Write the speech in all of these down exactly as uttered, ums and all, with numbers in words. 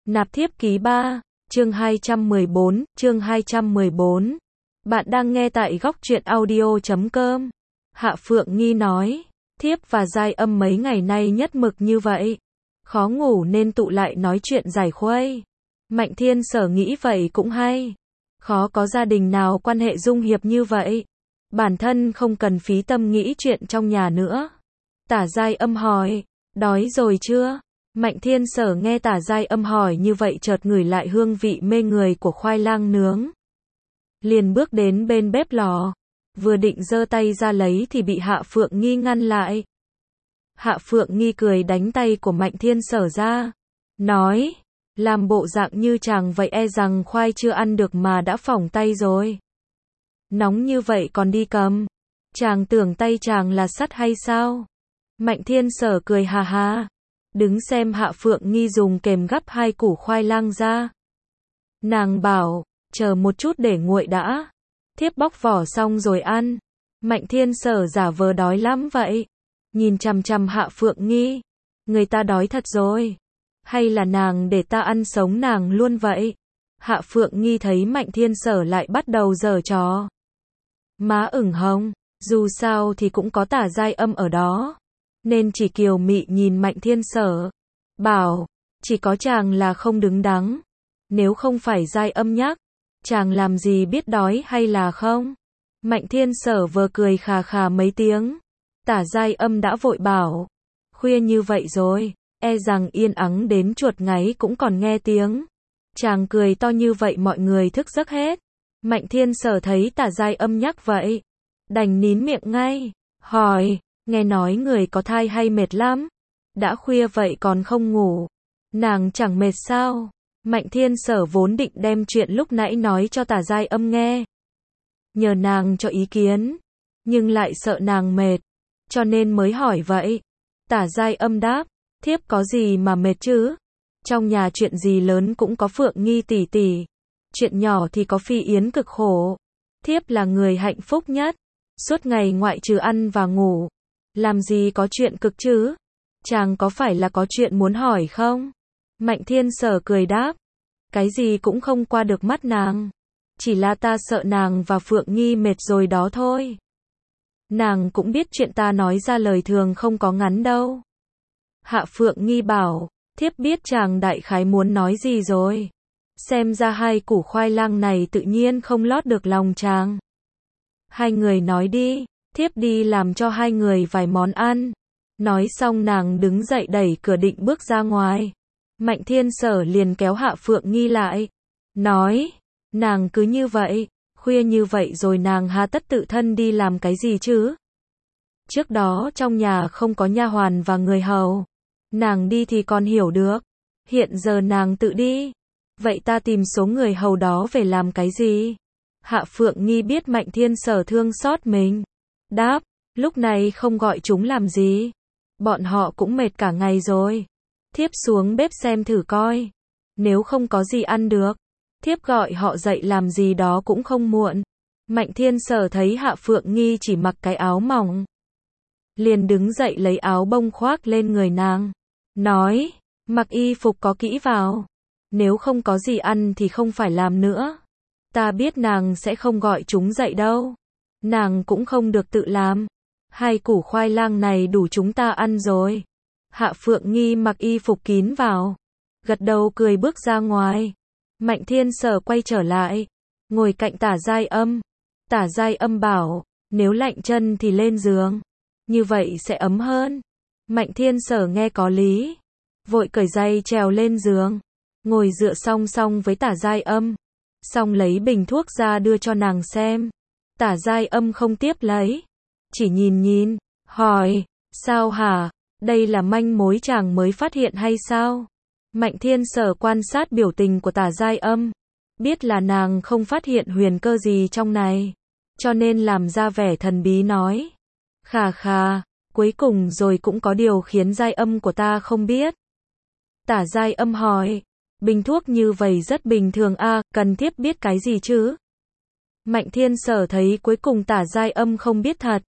Nạp thiếp ký ba, chương hai trăm mười bốn, chương hai trăm mười bốn. Bạn đang nghe tại góc truyện audio chấm com. Hạ Phượng Nghi nói, thiếp và Giai Âm mấy ngày nay nhất mực như vậy. Khó ngủ nên tụ lại nói chuyện giải khuây. Mạnh Thiên Sở nghĩ vậy cũng hay. Khó có gia đình nào quan hệ dung hiệp như vậy. Bản thân không cần phí tâm nghĩ chuyện trong nhà nữa. Tả Giai Âm hỏi, đói rồi chưa? Mạnh Thiên Sở nghe Tả Giai Âm hỏi như vậy chợt ngửi lại hương vị mê người của khoai lang nướng. Liền bước đến bên bếp lò. Vừa định giơ tay ra lấy thì bị Hạ Phượng Nghi ngăn lại. Hạ Phượng Nghi cười đánh tay của Mạnh Thiên Sở ra. Nói, làm bộ dạng như chàng vậy e rằng khoai chưa ăn được mà đã phỏng tay rồi. Nóng như vậy còn đi cầm. Chàng tưởng tay chàng là sắt hay sao? Mạnh Thiên Sở cười hà hà. Đứng xem Hạ Phượng Nghi dùng kềm gắp hai củ khoai lang ra. Nàng bảo, chờ một chút để nguội đã. Thiếp bóc vỏ xong rồi ăn. Mạnh Thiên Sở giả vờ đói lắm vậy. Nhìn chằm chằm Hạ Phượng Nghi. Người ta đói thật rồi. Hay là nàng để ta ăn sống nàng luôn vậy? Hạ Phượng Nghi thấy Mạnh Thiên Sở lại bắt đầu giở trò. Má ửng hồng. Dù sao thì cũng có Tả Giai Âm ở đó. Nên chỉ kiều mị nhìn Mạnh Thiên Sở. Bảo, chỉ có chàng là không đứng đắn. Nếu không phải Giai Âm nhắc, chàng làm gì biết đói hay là không? Mạnh Thiên Sở vừa cười khà khà mấy tiếng. Tả Giai Âm đã vội bảo. Khuya như vậy rồi, e rằng yên ắng đến chuột ngáy cũng còn nghe tiếng. Chàng cười to như vậy mọi người thức giấc hết. Mạnh Thiên Sở thấy Tả Giai Âm nhắc vậy. Đành nín miệng ngay. Hỏi, nghe nói người có thai hay mệt lắm? Đã khuya vậy còn không ngủ. Nàng chẳng mệt sao? Mạnh Thiên Sở vốn định đem chuyện lúc nãy nói cho Tả Giai Âm nghe. Nhờ nàng cho ý kiến. Nhưng lại sợ nàng mệt. Cho nên mới hỏi vậy. Tả Giai Âm đáp. Thiếp có gì mà mệt chứ? Trong nhà chuyện gì lớn cũng có Phượng Nghi tỷ tỷ. Chuyện nhỏ thì có Phi Yến cực khổ. Thiếp là người hạnh phúc nhất. Suốt ngày ngoại trừ ăn và ngủ. Làm gì có chuyện cực chứ? Chàng có phải là có chuyện muốn hỏi không? Mạnh Thiên Sở cười đáp. Cái gì cũng không qua được mắt nàng. Chỉ là ta sợ nàng và Phượng Nghi mệt rồi đó thôi. Nàng cũng biết chuyện ta nói ra lời thường không có ngắn đâu. Hạ Phượng Nghi bảo, thiếp biết chàng đại khái muốn nói gì rồi. Xem ra hai củ khoai lang này tự nhiên không lót được lòng chàng. Hai người nói đi, thiếp đi làm cho hai người vài món ăn. Nói xong nàng đứng dậy đẩy cửa định bước ra ngoài. Mạnh Thiên Sở liền kéo Hạ Phượng Nghi lại. Nói, nàng cứ như vậy, khuya như vậy rồi nàng hà tất tự thân đi làm cái gì chứ? Trước đó trong nhà không có nha hoàn và người hầu. Nàng đi thì còn hiểu được. Hiện giờ nàng tự đi. Vậy ta tìm số người hầu đó về làm cái gì? Hạ Phượng Nghi biết Mạnh Thiên Sở thương xót mình. Đáp, lúc này không gọi chúng làm gì. Bọn họ cũng mệt cả ngày rồi. Thiếp xuống bếp xem thử coi. Nếu không có gì ăn được, thiếp gọi họ dậy làm gì đó cũng không muộn. Mạnh Thiên Sở thấy Hạ Phượng Nghi chỉ mặc cái áo mỏng. Liền đứng dậy lấy áo bông khoác lên người nàng. Nói, mặc y phục có kỹ vào. Nếu không có gì ăn thì không phải làm nữa. Ta biết nàng sẽ không gọi chúng dậy đâu. Nàng cũng không được tự làm. Hai củ khoai lang này đủ chúng ta ăn rồi. Hạ Phượng Nghi mặc y phục kín vào. Gật đầu cười bước ra ngoài. Mạnh Thiên Sở quay trở lại. Ngồi cạnh Tả Giai Âm. Tả Giai Âm bảo, nếu lạnh chân thì lên giường. Như vậy sẽ ấm hơn. Mạnh Thiên Sở nghe có lý. Vội cởi giày trèo lên giường. Ngồi dựa song song với Tả Giai Âm. Xong lấy bình thuốc ra đưa cho nàng xem. Tả Giai Âm không tiếp lấy. Chỉ nhìn nhìn. Hỏi, sao hả? Đây là manh mối chàng mới phát hiện hay sao? Mạnh Thiên Sở quan sát biểu tình của Tả Giai Âm. Biết là nàng không phát hiện huyền cơ gì trong này. Cho nên làm ra vẻ thần bí nói. Khà khà, cuối cùng rồi cũng có điều khiến Giai Âm của ta không biết. Tả Giai Âm hỏi. Bình thuốc như vậy rất bình thường à, cần thiếp biết cái gì chứ? Mạnh Thiên Sở thấy cuối cùng Tả Giai Âm không biết thật.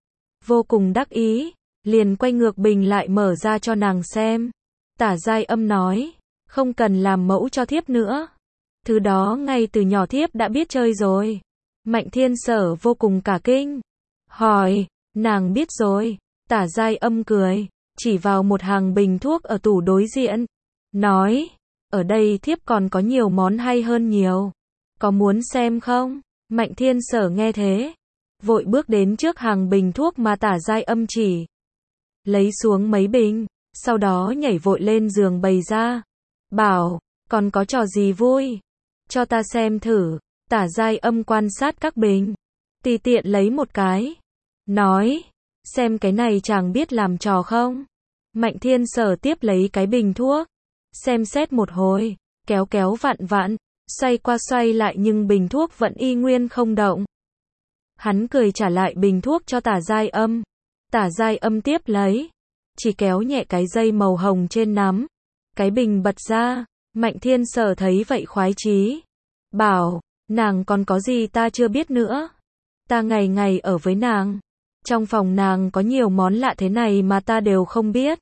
Vô cùng đắc ý, liền quay ngược bình lại mở ra cho nàng xem. Tả Giai Âm nói, Không cần làm mẫu cho thiếp nữa. Thứ đó ngay từ nhỏ thiếp đã biết chơi rồi. Mạnh Thiên Sở vô cùng cả kinh. Hỏi, nàng biết rồi. Tả Giai Âm cười, chỉ vào một hàng bình thuốc ở tủ đối diện. Nói, ở đây thiếp còn có nhiều món hay hơn nhiều. Có muốn xem không? Mạnh Thiên Sở nghe thế, vội bước đến trước hàng bình thuốc mà Tả Giai Âm chỉ. Lấy xuống mấy bình, sau đó nhảy vội lên giường bày ra. Bảo, còn có trò gì vui? Cho ta xem thử. Tả Giai Âm quan sát các bình, tùy tiện lấy một cái. Nói, xem cái này chàng biết làm trò không? Mạnh Thiên Sở tiếp lấy cái bình thuốc, xem xét một hồi, kéo kéo vặn vặn, xoay qua xoay lại nhưng bình thuốc vẫn y nguyên không động. Hắn cười trả lại bình thuốc cho Tả Giai Âm. Tả Giai Âm tiếp lấy, chỉ kéo nhẹ cái dây màu hồng trên nắm. Cái bình bật ra, Mạnh Thiên Sở thấy vậy khoái chí. Bảo, nàng còn có gì ta chưa biết nữa? Ta ngày ngày ở với nàng. Trong phòng nàng có nhiều món lạ thế này mà ta đều không biết.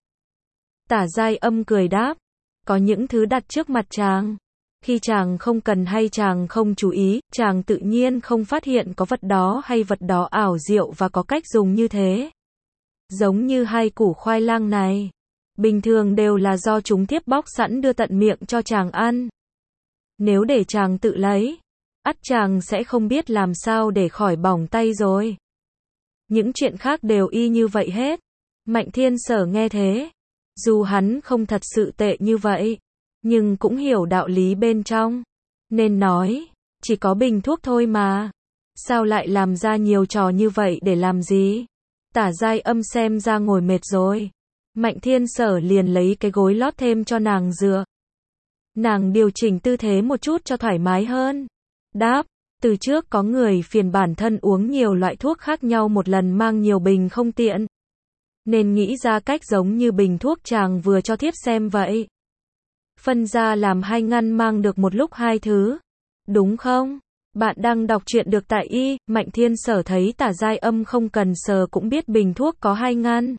Tả Giai Âm cười đáp, có những thứ đặt trước mặt chàng. Khi chàng không cần hay chàng không chú ý, chàng tự nhiên không phát hiện có vật đó hay vật đó ảo diệu và có cách dùng như thế. Giống như hai củ khoai lang này. Bình thường đều là do chúng thiếp bóc sẵn đưa tận miệng cho chàng ăn. Nếu để chàng tự lấy, ắt chàng sẽ không biết làm sao để khỏi bỏng tay rồi. Những chuyện khác đều y như vậy hết. Mạnh Thiên Sở nghe thế, dù hắn không thật sự tệ như vậy, nhưng cũng hiểu đạo lý bên trong, nên nói, chỉ có bình thuốc thôi mà. Sao lại làm ra nhiều trò như vậy để làm gì? Tả Giai Âm xem ra ngồi mệt rồi. Mạnh Thiên Sở liền lấy cái gối lót thêm cho nàng dựa. Nàng điều chỉnh tư thế một chút cho thoải mái hơn. Đáp, từ trước có người phiền bản thân uống nhiều loại thuốc khác nhau một lần mang nhiều bình không tiện. Nên nghĩ ra cách giống như bình thuốc chàng vừa cho thiếp xem vậy. Phân ra làm hai ngăn mang được một lúc hai thứ. Đúng không? Bạn đang đọc truyện được tại y. Mạnh Thiên Sở thấy Tả Giai Âm không cần sờ cũng biết bình thuốc có hai ngăn.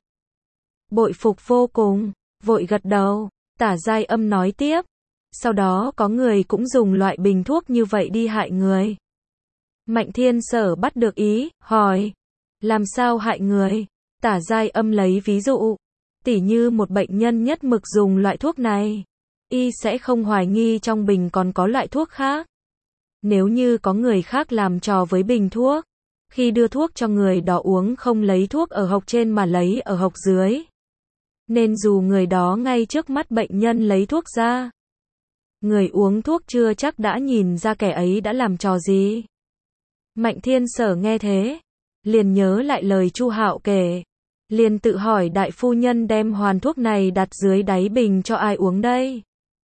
Bội phục vô cùng, vội gật đầu. Tả Giai Âm nói tiếp, sau đó có người cũng dùng loại bình thuốc như vậy đi hại người. Mạnh Thiên Sở bắt được ý, hỏi, làm sao hại người? Tả Giai Âm lấy ví dụ, tỉ như một bệnh nhân nhất mực dùng loại thuốc này, y sẽ không hoài nghi trong bình còn có loại thuốc khác. Nếu như có người khác làm trò với bình thuốc, khi đưa thuốc cho người đó uống không lấy thuốc ở hộc trên mà lấy ở hộc dưới, nên dù người đó ngay trước mắt bệnh nhân lấy thuốc ra, người uống thuốc chưa chắc đã nhìn ra kẻ ấy đã làm trò gì. Mạnh Thiên Sở nghe thế, liền nhớ lại lời Chu Hạo kể, liền tự hỏi đại phu nhân đem hoàn thuốc này đặt dưới đáy bình cho ai uống đây?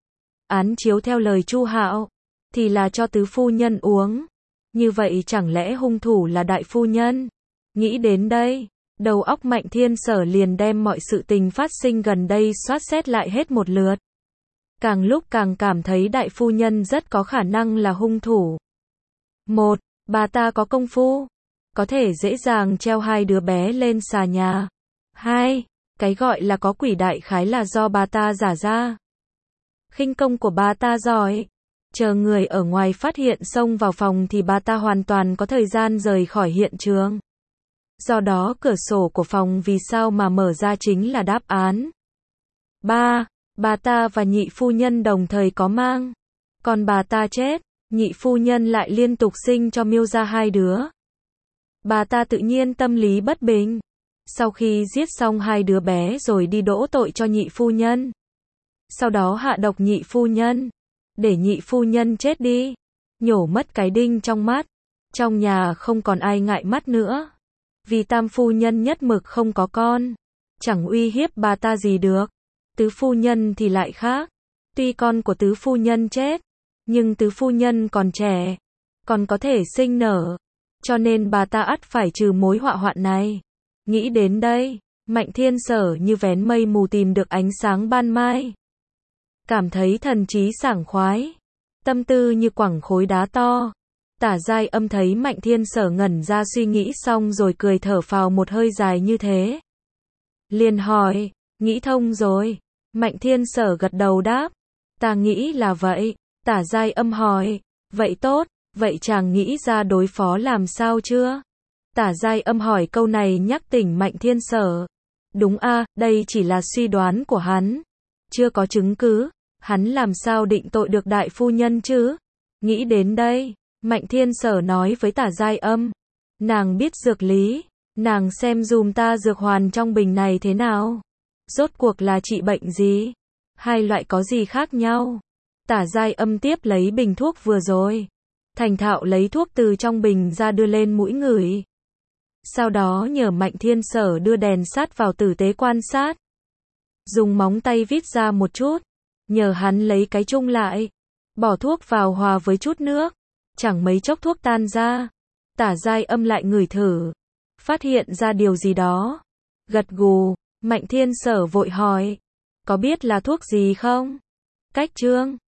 Án chiếu theo lời Chu Hạo, thì là cho tứ phu nhân uống. Như vậy chẳng lẽ hung thủ là đại phu nhân? Nghĩ đến đây, đầu óc Mạnh Thiên Sở liền đem mọi sự tình phát sinh gần đây soát xét lại hết một lượt. Càng lúc càng cảm thấy đại phu nhân rất có khả năng là hung thủ. Một, bà ta có công phu, có thể dễ dàng treo hai đứa bé lên xà nhà. Hai, cái gọi là có quỷ đại khái là do bà ta giả ra. Khinh công của bà ta giỏi, chờ người ở ngoài phát hiện xông vào phòng thì bà ta hoàn toàn có thời gian rời khỏi hiện trường. Do đó cửa sổ của phòng vì sao mà mở ra chính là đáp án. Ba, bà ta và nhị phu nhân đồng thời có mang. Còn bà ta chết, nhị phu nhân lại liên tục sinh cho Miêu ra hai đứa. Bà ta tự nhiên tâm lý bất bình. Sau khi giết xong hai đứa bé rồi đi đổ tội cho nhị phu nhân. Sau đó hạ độc nhị phu nhân, để nhị phu nhân chết đi, nhổ mất cái đinh trong mắt. Trong nhà không còn ai ngại mắt nữa. Vì tam phu nhân nhất mực không có con, chẳng uy hiếp bà ta gì được. Tứ phu nhân thì lại khác. Tuy con của tứ phu nhân chết, nhưng tứ phu nhân còn trẻ, còn có thể sinh nở. Cho nên bà ta ắt phải trừ mối họa hoạn này. Nghĩ đến đây, Mạnh Thiên Sở như vén mây mù tìm được ánh sáng ban mai. Cảm thấy thần trí sảng khoái, tâm tư như quẳng khối đá to. Tả Giai Âm thấy Mạnh Thiên Sở ngẩn ra suy nghĩ xong rồi cười thở phào một hơi dài như thế. Liền hỏi, nghĩ thông rồi. Mạnh Thiên Sở gật đầu đáp, Ta nghĩ là vậy. Tả Giai Âm hỏi. Vậy tốt, vậy chàng nghĩ ra đối phó làm sao chưa? Tả Giai Âm hỏi câu này nhắc tỉnh Mạnh Thiên Sở. Đúng a, đây chỉ là suy đoán của hắn. Chưa có chứng cứ, hắn làm sao định tội được đại phu nhân chứ? Nghĩ đến đây, Mạnh Thiên Sở nói với Tả Giai Âm. Nàng biết dược lý, nàng xem dùm ta dược hoàn trong bình này thế nào. Rốt cuộc là trị bệnh gì? Hai loại có gì khác nhau? Tả Giai Âm tiếp lấy bình thuốc vừa rồi. Thành thạo lấy thuốc từ trong bình ra đưa lên mũi ngửi. Sau đó nhờ Mạnh Thiên Sở đưa đèn sát vào tử tế quan sát. Dùng móng tay vít ra một chút. Nhờ hắn lấy cái chung lại. Bỏ thuốc vào hòa với chút nước. Chẳng mấy chốc thuốc tan ra. Tả Giai Âm lại ngửi thử. Phát hiện ra điều gì đó. Gật gù, Mạnh Thiên Sở vội hỏi. Có biết là thuốc gì không? Cách chương